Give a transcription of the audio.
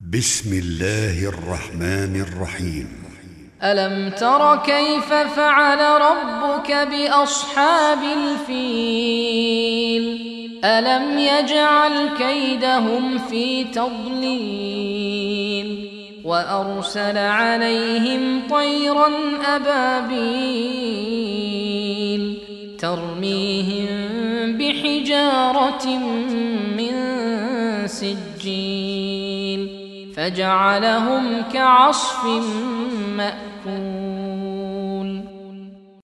بسم الله الرحمن الرحيم. ألم تر كيف فعل ربك بأصحاب الفيل ألم يجعل كيدهم في تضليل وأرسل عليهم طيرا أبابيل ترميهم بحجارة من سجيل فجعلهم كعصف مأكول.